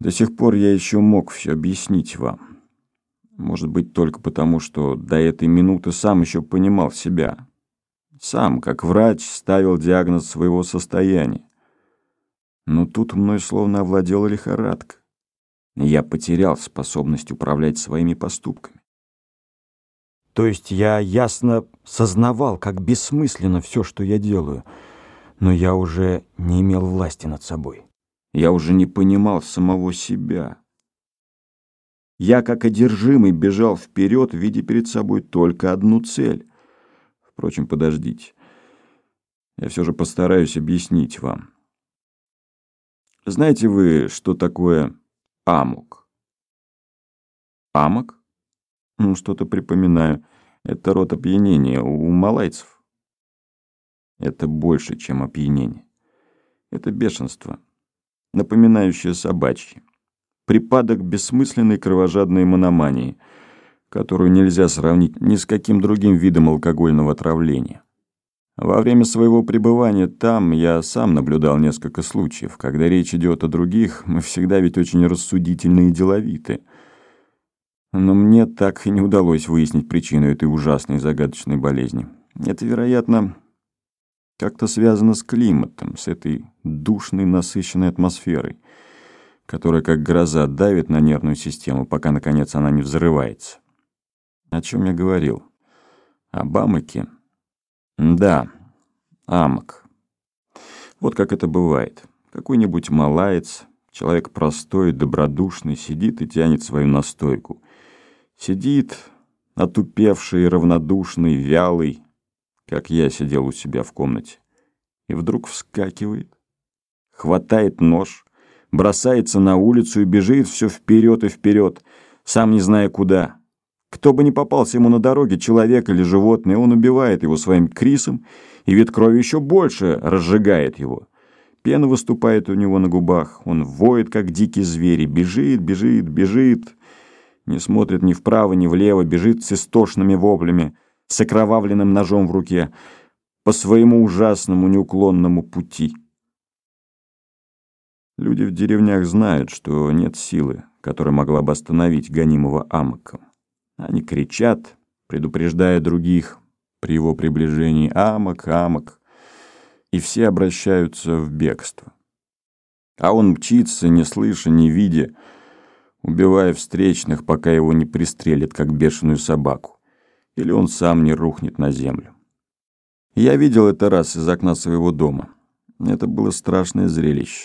До сих пор я еще мог все объяснить вам. Может быть, только потому, что до этой минуты сам еще понимал себя. Сам, как врач, ставил диагноз своего состояния. Но тут мной словно овладела лихорадка. Я потерял способность управлять своими поступками. То есть я ясно сознавал, как бессмысленно все, что я делаю, но я уже не имел власти над собой. Я уже не понимал самого себя. Я, как одержимый, бежал вперед, видя перед собой только одну цель. Впрочем, подождите. Я все же постараюсь объяснить вам. Знаете вы, что такое амок? Амок? Что-то припоминаю. Это род опьянения у малайцев. Это больше, чем опьянение. Это бешенство, напоминающее собачье. Припадок бессмысленной кровожадной мономании, которую нельзя сравнить ни с каким другим видом алкогольного отравления. Во время своего пребывания там я сам наблюдал несколько случаев. Когда речь идет о других, мы всегда ведь очень рассудительны и деловиты. Но мне так и не удалось выяснить причину этой ужасной загадочной болезни. Это, вероятно, как-то связано с климатом, с этой душной, насыщенной атмосферой, которая как гроза давит на нервную систему, пока, наконец, она не взрывается. О чем я говорил? Об амоке? Да, амок. Вот как это бывает. Какой-нибудь малаец, человек простой, добродушный, сидит и тянет свою настойку. Сидит, отупевший, равнодушный, вялый, как я сидел у себя в комнате, и вдруг вскакивает, хватает нож, бросается на улицу и бежит все вперед и вперед, сам не зная куда. Кто бы ни попался ему на дороге, человек или животное, он убивает его своим крисом, и вид крови еще больше разжигает его. Пена выступает у него на губах, он воет, как дикий зверь, и бежит, бежит, бежит, не смотрит ни вправо, ни влево, бежит с истошными воплями, с окровавленным ножом в руке, по своему ужасному неуклонному пути. Люди в деревнях знают, что нет силы, которая могла бы остановить гонимого амоком. Они кричат, предупреждая других при его приближении: «Амок, амок!» И все обращаются в бегство. А он мчится, не слыша, не видя, убивая встречных, пока его не пристрелят, как бешеную собаку, или он сам не рухнет на землю. Я видел это раз из окна своего дома. Это было страшное зрелище.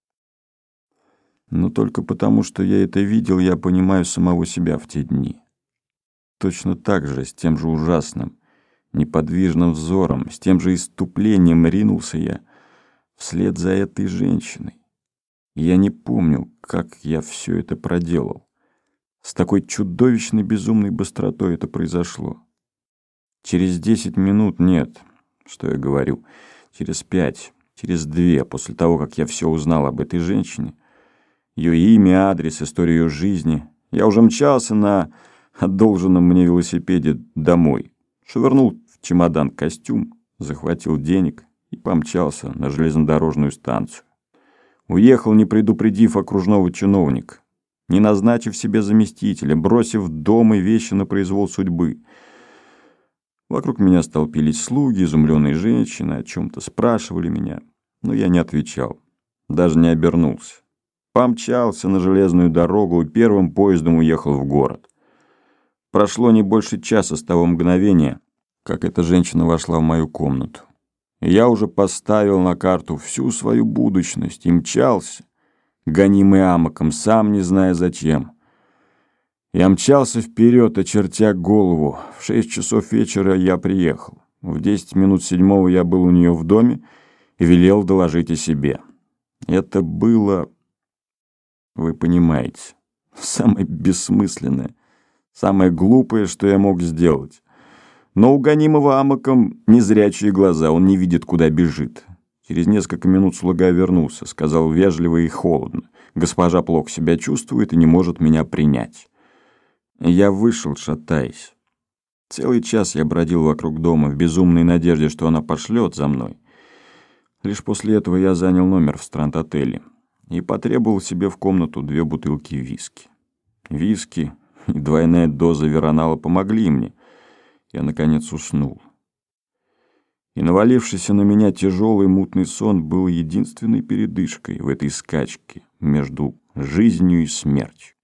Но только потому, что я это видел, я понимаю самого себя в те дни. Точно так же, с тем же ужасным, неподвижным взором, с тем же исступлением ринулся я вслед за этой женщиной. И я не помню, как я все это проделал. С такой чудовищной безумной быстротой это произошло. Через 10 минут, нет, что я говорю, через 5, через 2, после того, как я все узнал об этой женщине, ее имя, адрес, историю ее жизни, я уже мчался на одолженном мне велосипеде домой, швырнул в чемодан костюм, захватил денег и помчался на железнодорожную станцию. Уехал, не предупредив окружного чиновника, не назначив себе заместителя, бросив дом и вещи на произвол судьбы. Вокруг меня столпились слуги, изумленные женщины, о чем-то спрашивали меня, но я не отвечал, даже не обернулся. Помчался на железную дорогу и первым поездом уехал в город. Прошло не больше часа с того мгновения, как эта женщина вошла в мою комнату. И я уже поставил на карту всю свою будущность и мчался, гонимый амоком, сам не зная зачем. Я мчался вперед, очертя голову. В 6 часов вечера я приехал. В 10 минут 7 я был у нее в доме и велел доложить о себе. Это было, вы понимаете, самое бессмысленное, самое глупое, что я мог сделать. Но у гонимого амоком незрячие глаза, он не видит, куда бежит. Через несколько минут слуга вернулся, сказал вежливо и холодно: «Госпожа плохо себя чувствует и не может меня принять». Я вышел, шатаясь. Целый час я бродил вокруг дома в безумной надежде, что она пошлет за мной. Лишь после этого я занял номер в Странд-отеле. и потребовал себе в комнату 2 бутылки виски. Виски и двойная доза веронала помогли мне. Я, наконец, уснул. И навалившийся на меня тяжелый мутный сон был единственной передышкой в этой скачке между жизнью и смертью.